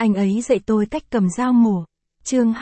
Anh ấy dạy tôi cách cầm dao mổ. Chương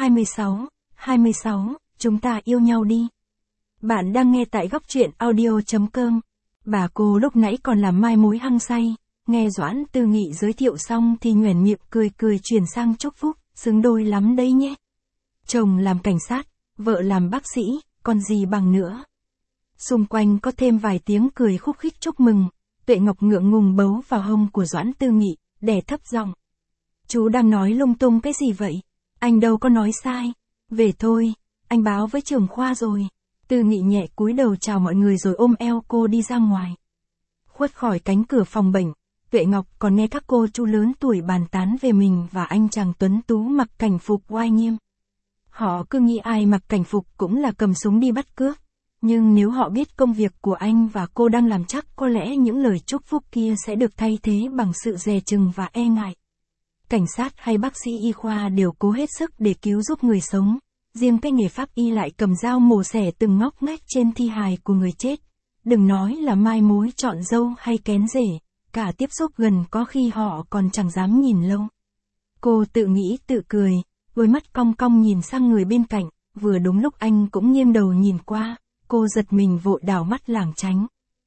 26, chúng ta yêu nhau đi. Bạn đang nghe tại góc truyện audio.com. Bà cô lúc nãy còn làm mai mối hăng say, nghe Doãn Tư Nghị giới thiệu xong thì nhoẻn miệng cười chuyển sang chúc phúc, xứng đôi lắm đấy nhé. Chồng làm cảnh sát, vợ làm bác sĩ, còn gì bằng nữa. Xung quanh có thêm vài tiếng cười khúc khích chúc mừng, Tuệ Ngọc ngượng ngùng bấu vào hông của Doãn Tư Nghị, đè thấp giọng. Chú đang nói lung tung cái gì vậy? Anh đâu có nói sai. Về thôi, anh báo với trưởng khoa rồi. Tư Nghị nhẹ cúi đầu chào mọi người rồi ôm eo cô đi ra ngoài. Khuất khỏi cánh cửa phòng bệnh, Tuệ Ngọc còn nghe các cô chú lớn tuổi bàn tán về mình và anh chàng tuấn tú mặc cảnh phục oai nghiêm. Họ cứ nghĩ ai mặc cảnh phục cũng là cầm súng đi bắt cướp. Nhưng nếu họ biết công việc của anh và cô đang làm chắc có lẽ những lời chúc phúc kia sẽ được thay thế bằng sự dè chừng và e ngại. Cảnh sát hay bác sĩ y khoa đều cố hết sức để cứu giúp người sống. Riêng cái nghề pháp y lại cầm dao mổ xẻ từng ngóc ngách trên thi hài của người chết. Đừng nói là mai mối chọn dâu hay kén rể, cả tiếp xúc gần có khi họ còn chẳng dám nhìn lâu. Cô tự nghĩ tự cười, đôi mắt cong cong nhìn sang người bên cạnh, vừa đúng lúc anh cũng nghiêng đầu nhìn qua, cô giật mình vội đảo mắt lảng tránh.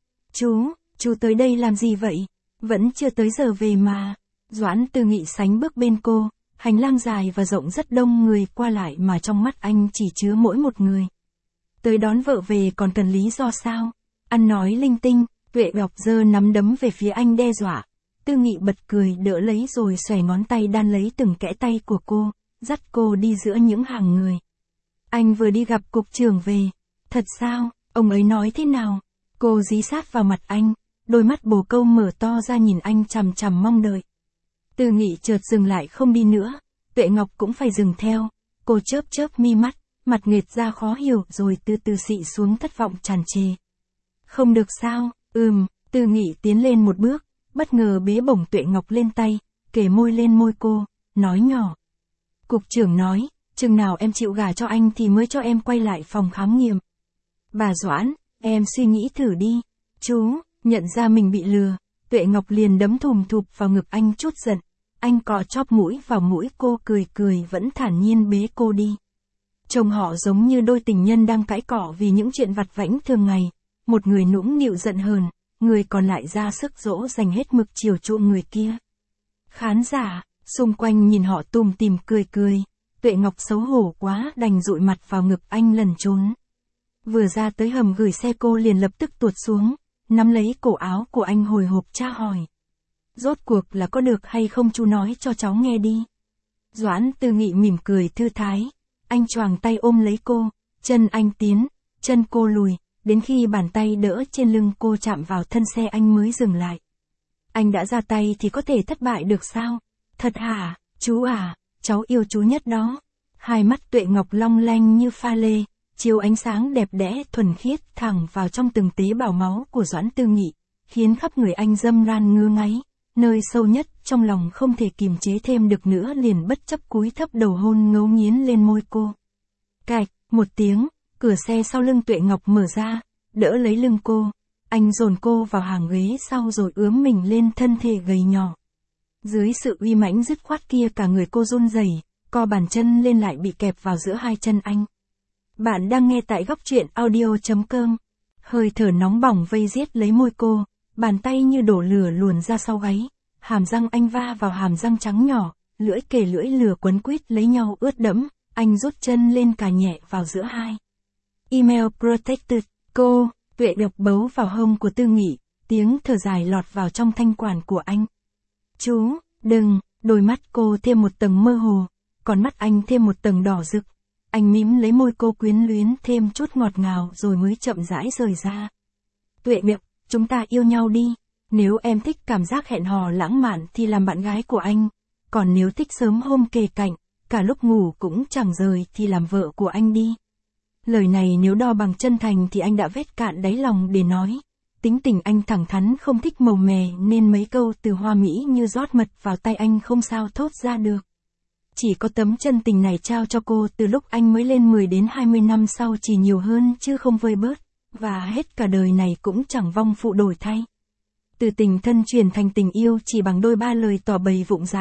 Chú tới đây làm gì vậy? Vẫn chưa tới giờ về mà. Doãn Tư Nghị sánh bước bên cô, hành lang dài và rộng rất đông người qua lại mà trong mắt anh chỉ chứa mỗi một người. Tới đón vợ về còn cần lý do sao? Ăn nói linh tinh, Tuệ Ngọc giơ nắm đấm về phía anh đe dọa. Tư Nghị bật cười đỡ lấy rồi xòe ngón tay đan lấy từng kẽ tay của cô, dắt cô đi giữa những hàng người. Anh vừa đi gặp cục trưởng về. Thật sao? Ông ấy nói thế nào? Cô dí sát vào mặt anh, đôi mắt bồ câu mở to ra nhìn anh chằm chằm mong đợi. Tư Nghị chợt dừng lại không đi nữa, Tuệ Ngọc cũng phải dừng theo, cô chớp mi mắt, mặt nghệt ra khó hiểu rồi từ từ xị xuống thất vọng tràn trề. Không được sao? Tư Nghị tiến lên một bước, bất ngờ bế bổng Tuệ Ngọc lên tay, kề môi lên môi cô, nói nhỏ. Cục trưởng nói, chừng nào em chịu gả cho anh thì mới cho em quay lại phòng khám nghiệm. Bà Doãn, em suy nghĩ thử đi. Chú, nhận ra mình bị lừa, Tuệ Ngọc liền đấm thùm thụp vào ngực anh chút giận. Anh cọ chóp mũi vào mũi cô cười vẫn thản nhiên bế cô đi. Trông họ giống như đôi tình nhân đang cãi cọ vì những chuyện vặt vãnh thường ngày. Một người nũng nịu giận hờn, người còn lại ra sức dỗ dành hết mực chiều chuộng người kia. Khán giả, xung quanh nhìn họ tùm tìm cười. Tuệ Ngọc xấu hổ quá đành dụi mặt vào ngực anh lẩn trốn. Vừa ra tới hầm gửi xe cô liền lập tức tuột xuống, nắm lấy cổ áo của anh hồi hộp tra hỏi. Rốt cuộc là có được hay không chú nói cho cháu nghe đi. Doãn Tư Nghị mỉm cười thư thái, anh choàng tay ôm lấy cô, chân anh tiến, chân cô lùi, đến khi bàn tay đỡ trên lưng cô chạm vào thân xe anh mới dừng lại. Anh đã ra tay thì có thể thất bại được sao? Thật hả, chú à, cháu yêu chú nhất đó. Hai mắt Tuệ Ngọc long lanh như pha lê, chiếu ánh sáng đẹp đẽ thuần khiết thẳng vào trong từng tế bào máu của Doãn Tư Nghị, khiến khắp người anh râm ran ngứa ngáy, nơi sâu nhất trong lòng không thể kìm chế thêm được nữa liền bất chấp cúi thấp đầu hôn ngấu nghiến lên môi cô. Cạch, một tiếng, cửa xe sau lưng Tuệ Ngọc mở ra, đỡ lấy lưng cô, anh dồn cô vào hàng ghế sau rồi ướm mình lên thân thể gầy nhỏ. Dưới sự uy mãnh dứt khoát kia cả người cô run rẩy, co bàn chân lên lại bị kẹp vào giữa hai chân anh. Bạn đang nghe tại góc truyện audio.com. Hơi thở nóng bỏng vây giết lấy môi cô, bàn tay như đổ lửa luồn ra sau gáy, hàm răng anh va vào hàm răng trắng nhỏ, lưỡi kề lưỡi lửa quấn quýt lấy nhau ướt đẫm, anh rút chân lên cà nhẹ vào giữa hai. Email protected, cô, Tuệ Ngọc bấu vào hông của Tư Nghị, tiếng thở dài lọt vào trong thanh quản của anh. Chú, đừng, đôi mắt cô thêm một tầng mơ hồ, còn mắt anh thêm một tầng đỏ rực. Anh mím lấy môi cô quyến luyến thêm chút ngọt ngào rồi mới chậm rãi rời ra. Tuệ Ngọc, chúng ta yêu nhau đi. Nếu em thích cảm giác hẹn hò lãng mạn thì làm bạn gái của anh. Còn nếu thích sớm hôm kề cạnh, cả lúc ngủ cũng chẳng rời thì làm vợ của anh đi. Lời này nếu đo bằng chân thành thì anh đã vét cạn đáy lòng để nói. Tính tình anh thẳng thắn không thích màu mè nên mấy câu từ hoa mỹ như rót mật vào tay anh không sao thốt ra được. Chỉ có tấm chân tình này trao cho cô từ lúc anh mới lên 10 đến 20 năm sau chỉ nhiều hơn chứ không vơi bớt, và hết cả đời này cũng chẳng vong phụ đổi thay. Từ tình thân chuyển thành tình yêu chỉ bằng đôi ba lời tỏ bày vụng dại.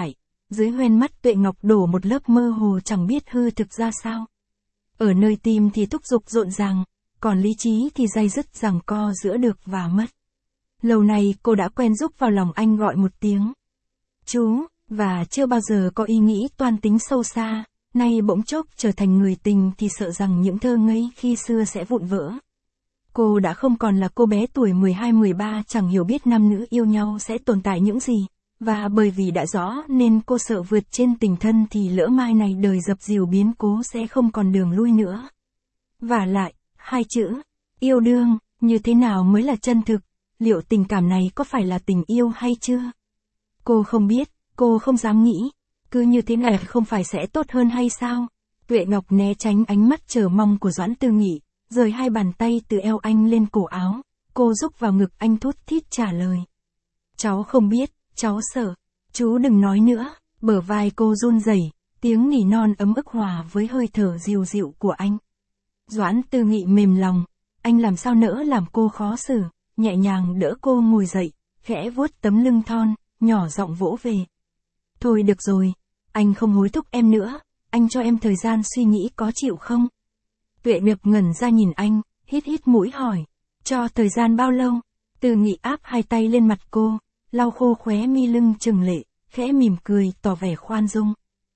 Dưới hoen mắt Tuệ Ngọc đổ một lớp mơ hồ chẳng biết hư thực ra sao. Ở nơi tim thì thúc giục rộn ràng, còn lý trí thì day dứt giằng co giữa được và mất. Lâu nay cô đã quen rúc vào lòng anh gọi một tiếng chú, và chưa bao giờ có ý nghĩ toan tính sâu xa, nay bỗng chốc trở thành người tình thì sợ rằng những thơ ngây khi xưa sẽ vụn vỡ. Cô đã không còn là cô bé tuổi 12-13 chẳng hiểu biết nam nữ yêu nhau sẽ tồn tại những gì, và bởi vì đã rõ nên cô sợ vượt trên tình thân thì lỡ mai này đời dập dìu biến cố sẽ không còn đường lui nữa. Vả lại, hai chữ, yêu đương, như thế nào mới là chân thực, liệu tình cảm này có phải là tình yêu hay chưa? Cô không biết, cô không dám nghĩ, cứ như thế này không phải sẽ tốt hơn hay sao? Tuệ Ngọc né tránh ánh mắt chờ mong của Doãn Tư Nghị, rời hai bàn tay từ eo anh lên cổ áo, cô rúc vào ngực anh thút thít trả lời. Cháu không biết, cháu sợ, chú đừng nói nữa, bờ vai cô run rẩy, tiếng nỉ non ấm ức hòa với hơi thở dịu dịu của anh. Doãn Tư Nghị mềm lòng, anh làm sao nỡ làm cô khó xử, nhẹ nhàng đỡ cô ngồi dậy, khẽ vuốt tấm lưng thon, nhỏ giọng vỗ về. Thôi được rồi, anh không hối thúc em nữa, anh cho em thời gian suy nghĩ có chịu không? Tuệ Ngọc ngẩn ra nhìn anh, hít hít mũi hỏi, cho thời gian bao lâu? Tư Nghị áp hai tay lên mặt cô, lau khô khóe mi lưng trừng lệ, khẽ mỉm cười tỏ vẻ khoan dung.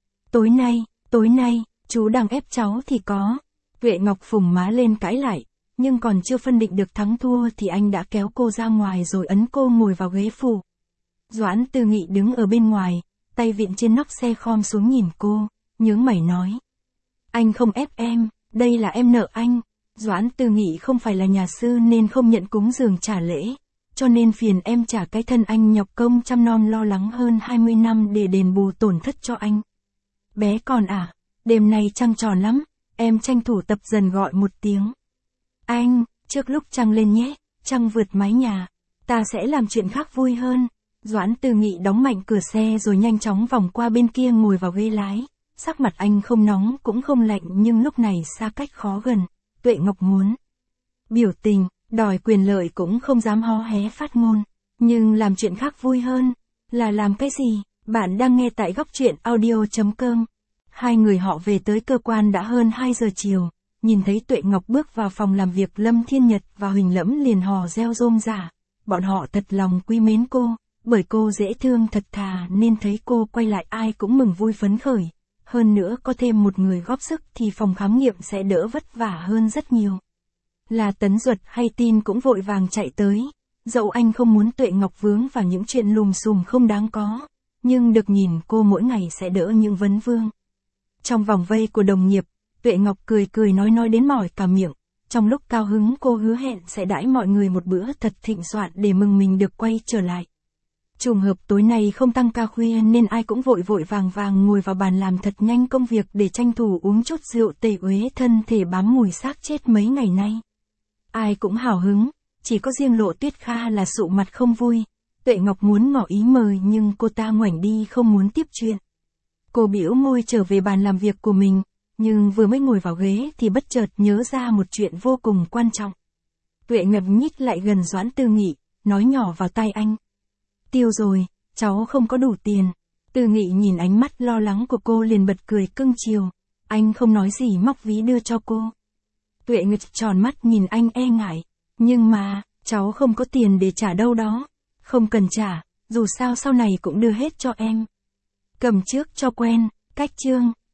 Tối nay, chú đang ép cháu thì có. Tuệ Ngọc phùng má lên cãi lại, nhưng còn chưa phân định được thắng thua thì anh đã kéo cô ra ngoài rồi ấn cô ngồi vào ghế phụ. Doãn Tư Nghị đứng ở bên ngoài, tay vịn trên nóc xe khom xuống nhìn cô, nhướng mày nói. Anh không ép em, đây là em nợ anh. Doãn Tư Nghị không phải là nhà sư nên không nhận cúng dường trả lễ, cho nên phiền em trả cái thân anh nhọc công chăm nom lo lắng hơn 20 năm để đền bù tổn thất cho anh. Bé còn à, đêm nay trăng tròn lắm, em tranh thủ tập dần gọi một tiếng. Anh, trước lúc trăng lên nhé, trăng vượt mái nhà, ta sẽ làm chuyện khác vui hơn. Doãn Tư Nghị đóng mạnh cửa xe rồi nhanh chóng vòng qua bên kia ngồi vào ghế lái, sắc mặt anh không nóng cũng không lạnh nhưng lúc này xa cách khó gần. Tuệ Ngọc muốn biểu tình, đòi quyền lợi cũng không dám hó hé phát ngôn, nhưng làm chuyện khác vui hơn, là làm cái gì? Bạn đang nghe tại góc truyện audio.com. Hai người họ về tới cơ quan đã hơn 2 giờ chiều, nhìn thấy Tuệ Ngọc bước vào phòng làm việc Lâm Thiên Nhật và Huỳnh Lẫm liền hò reo rôm rả, bọn họ thật lòng quý mến cô, bởi cô dễ thương thật thà nên thấy cô quay lại ai cũng mừng vui phấn khởi, hơn nữa có thêm một người góp sức thì phòng khám nghiệm sẽ đỡ vất vả hơn rất nhiều. Là Tấn Duật hay tin cũng vội vàng chạy tới, dẫu anh không muốn Tuệ Ngọc vướng vào những chuyện lùm xùm không đáng có, nhưng được nhìn cô mỗi ngày sẽ đỡ những vấn vương. Trong vòng vây của đồng nghiệp, Tuệ Ngọc cười cười nói đến mỏi cả miệng, trong lúc cao hứng cô hứa hẹn sẽ đãi mọi người một bữa thật thịnh soạn để mừng mình được quay trở lại. Trùng hợp tối nay không tăng ca khuya nên ai cũng vội vàng ngồi vào bàn làm thật nhanh công việc để tranh thủ uống chút rượu tẩy uế thân thể bám mùi xác chết mấy ngày nay. Ai cũng hào hứng, chỉ có riêng Lộ Tuyết Kha là sụ mặt không vui. Tuệ Ngọc muốn ngỏ ý mời nhưng cô ta ngoảnh đi không muốn tiếp chuyện. Cô bĩu môi trở về bàn làm việc của mình, nhưng vừa mới ngồi vào ghế thì bất chợt nhớ ra một chuyện vô cùng quan trọng. Tuệ Ngọc nhích lại gần Doãn Tư Nghị, nói nhỏ vào tai anh. Tiêu rồi, cháu không có đủ tiền. Tư Nghị nhìn ánh mắt lo lắng của cô liền bật cười cưng chiều. Anh không nói gì móc ví đưa cho cô. Tuệ Ngọc tròn mắt nhìn anh e ngại. Nhưng mà, cháu không có tiền để trả đâu đó. Không cần trả, dù sao sau này cũng đưa hết cho em. Cầm trước cho quen, cách chương.